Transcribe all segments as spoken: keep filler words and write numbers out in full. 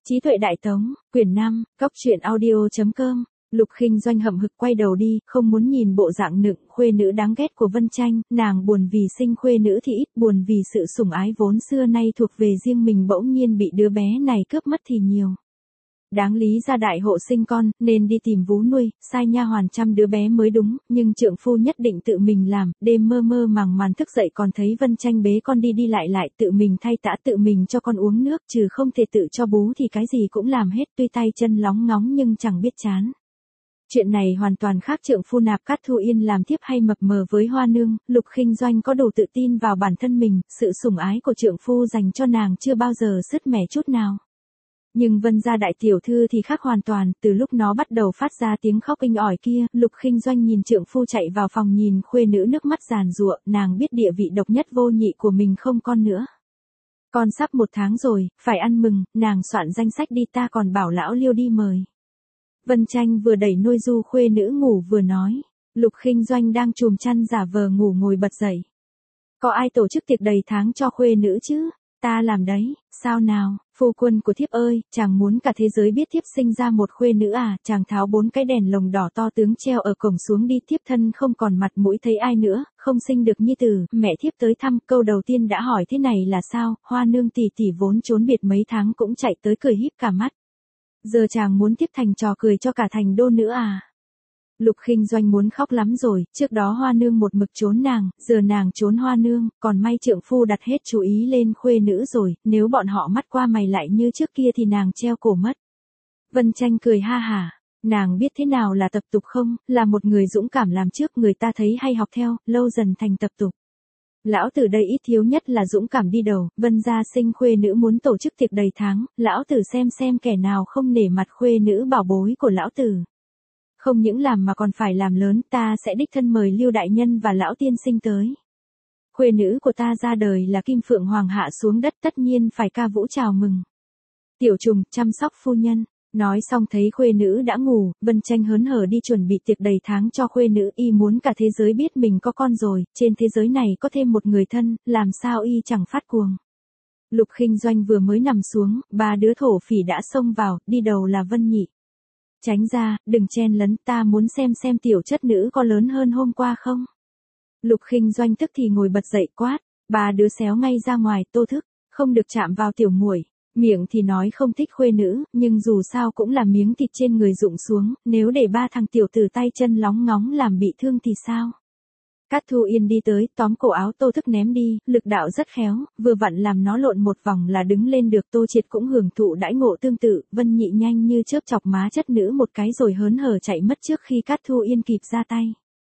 Trí tuệ đại tống, quyển năm, góc truyện audio.com. Lục Khinh Doanh hậm hực quay đầu đi, không muốn nhìn bộ dạng nựng khuê nữ đáng ghét của Vân Tranh, nàng buồn vì sinh khuê nữ thì ít, buồn vì sự sủng ái vốn xưa nay thuộc về riêng mình bỗng nhiên bị đứa bé này cướp mất thì nhiều. Đáng lý ra đại hộ sinh con, nên đi tìm vú nuôi, sai nha hoàn chăm đứa bé mới đúng, nhưng trượng phu nhất định tự mình làm, đêm mơ mơ màng màng thức dậy còn thấy Vân Tranh bế con đi đi lại lại, tự mình thay tã, tự mình cho con uống nước, trừ không thể tự cho bú thì cái gì cũng làm hết, tuy tay chân lóng ngóng nhưng chẳng biết chán. Chuyện này hoàn toàn khác trượng phu nạp Cát Thu Yên làm thiếp hay mập mờ với Hoa Nương, Lục Khinh Doanh có đủ tự tin vào bản thân mình, sự sủng ái của trượng phu dành cho nàng chưa bao giờ sứt mẻ chút nào. Nhưng Vân gia đại tiểu thư thì khác hoàn toàn, từ lúc nó bắt đầu phát ra tiếng khóc inh ỏi kia, Lục Khinh Doanh nhìn trượng phu chạy vào phòng nhìn khuê nữ nước mắt giàn giụa, nàng biết địa vị độc nhất vô nhị của mình không con nữa. Con sắp một tháng rồi, phải ăn mừng, nàng soạn danh sách đi, ta còn bảo lão Liêu đi mời. Vân Tranh vừa đẩy nôi du khuê nữ ngủ vừa nói, Lục Khinh Doanh đang chùm chăn giả vờ ngủ ngồi bật dậy. Có ai tổ chức tiệc đầy tháng cho khuê nữ chứ? Ta làm đấy, sao nào, phu quân của thiếp ơi, chàng muốn cả thế giới biết thiếp sinh ra một khuê nữ à, chàng tháo bốn cái đèn lồng đỏ to tướng treo ở cổng xuống đi, thiếp thân không còn mặt mũi thấy ai nữa, không sinh được nhi tử, mẹ thiếp tới thăm, câu đầu tiên đã hỏi thế này là sao, Hoa Nương tỷ tỷ vốn trốn biệt mấy tháng cũng chạy tới cười híp cả mắt. Giờ chàng muốn tiếp thành trò cười cho cả thành đô nữa à? Lục Khinh Doanh muốn khóc lắm rồi, trước đó Hoa Nương một mực trốn nàng, giờ nàng trốn Hoa Nương, còn may trượng phu đặt hết chú ý lên khuê nữ rồi, nếu bọn họ mắt qua mày lại như trước kia thì nàng treo cổ mất. Vân Tranh cười ha hả, nàng biết thế nào là tập tục không, là một người dũng cảm làm trước người ta thấy hay học theo, lâu dần thành tập tục. Lão tử đây ít thiếu nhất là dũng cảm đi đầu, Vân gia sinh khuê nữ muốn tổ chức tiệc đầy tháng, lão tử xem xem kẻ nào không nể mặt khuê nữ bảo bối của lão tử. Không những làm mà còn phải làm lớn, ta sẽ đích thân mời Lưu đại nhân và lão tiên sinh tới. Khuê nữ của ta ra đời là Kim Phượng Hoàng hạ xuống đất, tất nhiên phải ca vũ chào mừng. Tiểu Trùng, chăm sóc phu nhân. Nói xong thấy khuê nữ đã ngủ, Vân Tranh hớn hở đi chuẩn bị tiệc đầy tháng cho khuê nữ, y muốn cả thế giới biết mình có con rồi, trên thế giới này có thêm một người thân, làm sao y chẳng phát cuồng. Lục Khinh Doanh vừa mới nằm xuống, ba đứa thổ phỉ đã xông vào, đi đầu là Vân Nhị. Tránh ra, đừng chen lấn, ta muốn xem xem tiểu chất nữ có lớn hơn hôm qua không. Lục Khinh Doanh tức thì ngồi bật dậy quát, ba đứa xéo ngay ra ngoài, Tô Thức, không được chạm vào tiểu muội. Miệng thì nói không thích khuê nữ, nhưng dù sao cũng là miếng thịt trên người rụng xuống, nếu để ba thằng tiểu tử tay chân lóng ngóng làm bị thương thì sao? Cát Thu Yên đi tới, tóm cổ áo Tô Thức ném đi, lực đạo rất khéo, vừa vặn làm nó lộn một vòng là đứng lên được. Tô Triệt cũng hưởng thụ đãi ngộ tương tự, Vân Nhị nhanh như chớp chọc má chất nữ một cái rồi hớn hở chạy mất trước khi Cát Thu Yên kịp ra tay.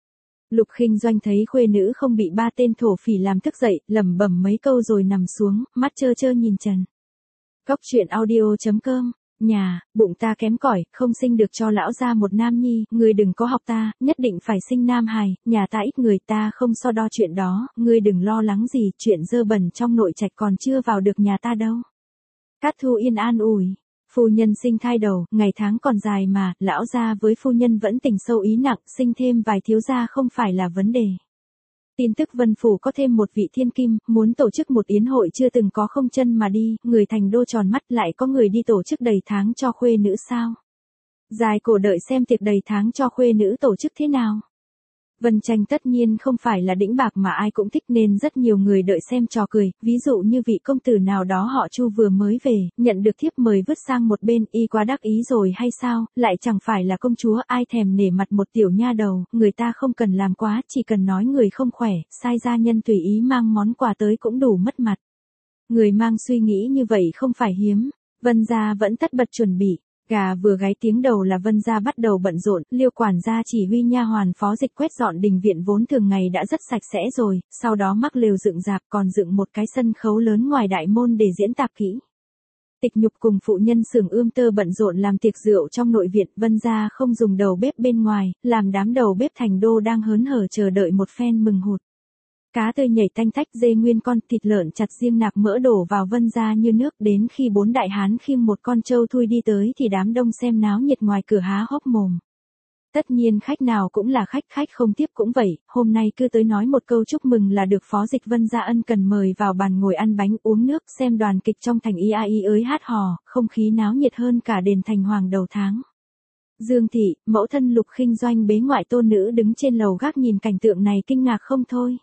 Lục Khinh Doanh thấy khuê nữ không bị ba tên thổ phỉ làm thức dậy, lẩm bẩm mấy câu rồi nằm xuống, mắt trơ trơ nhìn trần. Góc truyện audio.com. Nhà, bụng ta kém cỏi, không sinh được cho lão gia một nam nhi, ngươi đừng có học ta, nhất định phải sinh nam hài, nhà ta ít người, ta không so đo chuyện đó, ngươi đừng lo lắng gì, chuyện dơ bẩn trong nội trạch còn chưa vào được nhà ta đâu. Cát Thu Yên an ủi, phu nhân sinh thai đầu, ngày tháng còn dài mà, lão gia với phu nhân vẫn tình sâu ý nặng, sinh thêm vài thiếu gia không phải là vấn đề. Tin tức Vân Phủ có thêm một vị thiên kim, muốn tổ chức một yến hội chưa từng có không chân mà đi, người thành đô tròn mắt lại có người đi tổ chức đầy tháng cho khuê nữ sao? Dài cổ đợi xem tiệc đầy tháng cho khuê nữ tổ chức thế nào. Vân Tranh tất nhiên không phải là đĩnh bạc mà ai cũng thích nên rất nhiều người đợi xem trò cười, ví dụ như vị công tử nào đó họ Chu vừa mới về, nhận được thiếp mời vứt sang một bên, y quá đắc ý rồi hay sao, lại chẳng phải là công chúa, ai thèm nể mặt một tiểu nha đầu, người ta không cần làm quá, chỉ cần nói người không khỏe, sai gia nhân tùy ý mang món quà tới cũng đủ mất mặt. Người mang suy nghĩ như vậy không phải hiếm, Vân gia vẫn tất bật chuẩn bị. Gà vừa gáy tiếng đầu là Vân gia bắt đầu bận rộn, Liêu quản gia chỉ huy nha hoàn phó dịch quét dọn đình viện vốn thường ngày đã rất sạch sẽ rồi, sau đó mắc lều dựng rạp còn dựng một cái sân khấu lớn ngoài đại môn để diễn tạp kỹ. Tịch Nhục cùng phụ nhân xưởng ươm tơ bận rộn làm tiệc rượu trong nội viện, Vân gia không dùng đầu bếp bên ngoài, làm đám đầu bếp thành đô đang hớn hở chờ đợi một phen mừng hụt. Cá tươi nhảy tanh tách, dê nguyên con, thịt lợn chặt riêng nạc mỡ đổ vào Vân gia như nước, đến khi bốn đại hán khiêng một con trâu thui đi tới thì đám đông xem náo nhiệt ngoài cửa há hốc mồm. Tất nhiên khách nào cũng là khách, khách không tiếp cũng vậy, hôm nay cứ tới nói một câu chúc mừng là được. Phó Dịch Vân ra ân cần mời vào bàn ngồi ăn bánh uống nước, xem đoàn kịch trong thành y a y ới hát hò, không khí náo nhiệt hơn cả đền Thành Hoàng đầu tháng. Dương Thị, mẫu thân Lục Khinh Doanh bế ngoại tôn nữ đứng trên lầu gác nhìn cảnh tượng này kinh ngạc không thôi.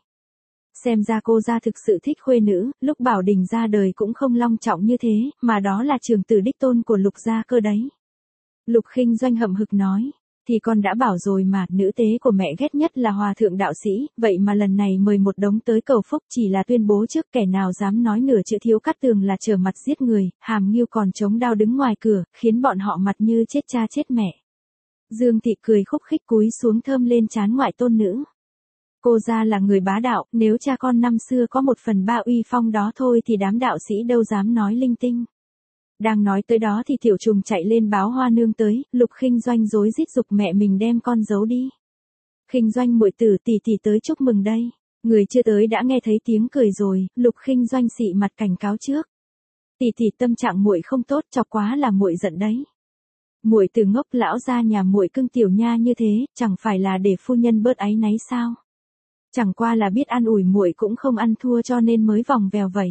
Xem ra cô gia thực sự thích khuê nữ, lúc Bảo Đình ra đời cũng không long trọng như thế, mà đó là trưởng tử đích tôn của Lục gia cơ đấy. Lục Khinh Doanh hậm hực nói, thì con đã bảo rồi mà, nữ tế của mẹ ghét nhất là hòa thượng đạo sĩ, vậy mà lần này mời một đống tới cầu phúc chỉ là tuyên bố trước, kẻ nào dám nói nửa chữ Thiếu Cát Tường là trở mặt giết người, Hàm Ngưu còn chống đao đứng ngoài cửa, khiến bọn họ mặt như chết cha chết mẹ. Dương Thị cười khúc khích cúi xuống thơm lên trán ngoại tôn nữ. Cô gia là người bá đạo, nếu cha con năm xưa có một phần ba uy phong đó thôi thì đám đạo sĩ đâu dám nói linh tinh. Đang nói tới đó thì Tiểu Trùng chạy lên báo Hoa nương tới, Lục Khinh Doanh rối rít giục mẹ mình đem con giấu đi. Khinh Doanh muội tử, tỷ tỷ tới chúc mừng đây. Người chưa tới đã nghe thấy tiếng cười rồi, Lục Khinh Doanh xị mặt cảnh cáo trước. Tỷ tỷ tâm trạng muội không tốt, chọc quá là muội giận đấy. Muội từ ngốc, lão gia nhà muội cưng tiểu nha như thế, chẳng phải là để phu nhân bớt áy náy sao? Chẳng qua là biết an ủi muội cũng không ăn thua cho nên mới vòng vèo vậy.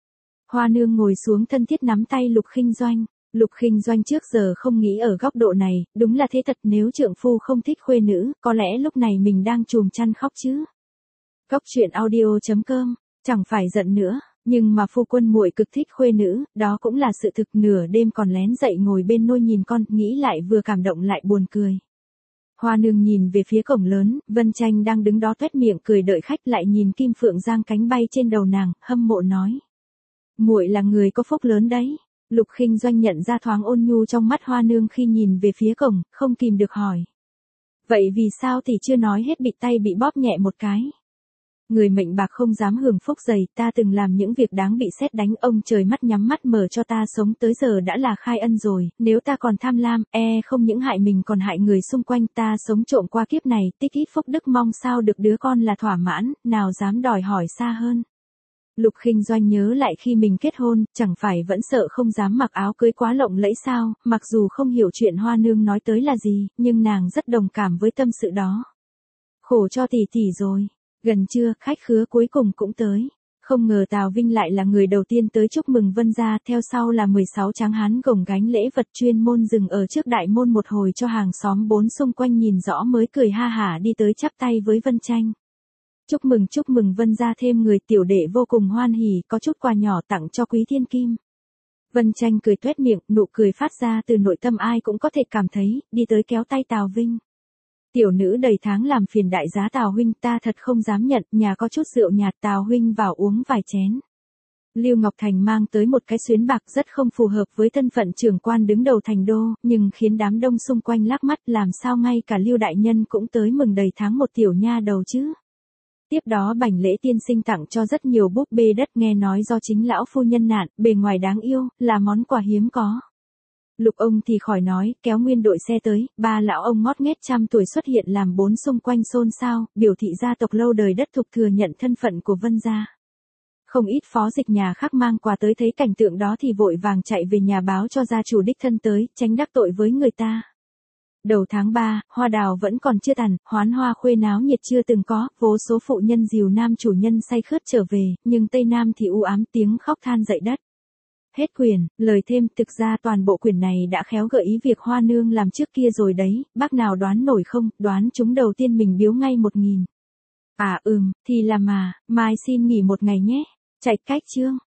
Hoa nương ngồi xuống thân thiết nắm tay Lục Khinh Doanh. Lục Khinh Doanh trước giờ không nghĩ ở góc độ này, đúng là thế thật, nếu trượng phu không thích khuê nữ, có lẽ lúc này mình đang chùm chăn khóc chứ. Góc truyện audio chấm com, chẳng phải giận nữa, nhưng mà phu quân muội cực thích khuê nữ, đó cũng là sự thực. Nửa đêm còn lén dậy ngồi bên nôi nhìn con, nghĩ lại vừa cảm động lại buồn cười. Hoa nương nhìn về phía cổng lớn, Vân Tranh đang đứng đó toét miệng cười đợi khách, lại nhìn Kim Phượng giang cánh bay trên đầu nàng, hâm mộ nói. Muội là người có phúc lớn đấy. Lục Khinh Doanh nhận ra thoáng ôn nhu trong mắt Hoa nương khi nhìn về phía cổng, không kìm được hỏi. Vậy vì sao thì chưa nói hết bị tay bị bóp nhẹ một cái. Người mệnh bạc không dám hưởng phúc dày, ta từng làm những việc đáng bị sét đánh, ông trời mắt nhắm mắt mở cho ta sống tới giờ đã là khai ân rồi, nếu ta còn tham lam, e không những hại mình còn hại người xung quanh. Ta sống trộm qua kiếp này, tích ít phúc đức, mong sao được đứa con là thỏa mãn, nào dám đòi hỏi xa hơn. Lục Khinh Doanh nhớ lại khi mình kết hôn, chẳng phải vẫn sợ không dám mặc áo cưới quá lộng lẫy sao, mặc dù không hiểu chuyện Hoa nương nói tới là gì, nhưng nàng rất đồng cảm với tâm sự đó. Khổ cho tỷ tỷ rồi. Gần trưa, khách khứa cuối cùng cũng tới. Không ngờ Tào Vinh lại là người đầu tiên tới chúc mừng Vân gia, theo sau là mười sáu tráng hán gồng gánh lễ vật chuyên môn dừng ở trước đại môn một hồi cho hàng xóm bốn xung quanh nhìn rõ mới cười ha hả đi tới chắp tay với Vân Tranh. Chúc mừng chúc mừng Vân gia thêm người, tiểu đệ vô cùng hoan hỉ, có chút quà nhỏ tặng cho quý thiên kim. Vân Tranh cười tuét miệng, nụ cười phát ra từ nội tâm ai cũng có thể cảm thấy, đi tới kéo tay Tào Vinh. Tiểu nữ đầy tháng làm phiền đại giá Tào huynh, ta thật không dám nhận, nhà có chút rượu nhạt, Tào huynh vào uống vài chén. Lưu Ngọc Thành mang tới một cái xuyến bạc rất không phù hợp với thân phận trưởng quan đứng đầu thành đô, nhưng khiến đám đông xung quanh lắc mắt, làm sao ngay cả Lưu đại nhân cũng tới mừng đầy tháng một tiểu nha đầu chứ. Tiếp đó Bành Lễ tiên sinh tặng cho rất nhiều búp bê đất, nghe nói do chính lão phu nhân nạn, bề ngoài đáng yêu, là món quà hiếm có. Lục ông thì khỏi nói, kéo nguyên đội xe tới, ba lão ông ngót nghét trăm tuổi xuất hiện làm bốn xung quanh xôn xao, biểu thị gia tộc lâu đời đất thục thừa nhận thân phận của Vân gia. Không ít phó dịch nhà khác mang quà tới thấy cảnh tượng đó thì vội vàng chạy về nhà báo cho gia chủ đích thân tới, tránh đắc tội với người ta. Đầu tháng ba, hoa đào vẫn còn chưa tàn, hoán hoa khuê náo nhiệt chưa từng có, vô số phụ nhân dìu nam chủ nhân say khướt trở về, nhưng Tây Nam thì u ám tiếng khóc than dậy đất. Hết quyển, lời thêm, thực ra toàn bộ quyển này đã khéo gợi ý việc Hoa nương làm trước kia rồi đấy, bác nào đoán nổi không, đoán chúng đầu tiên mình biếu ngay một nghìn. À ừm, thì là mà, mai xin nghỉ một ngày nhé. Chạy cách chương.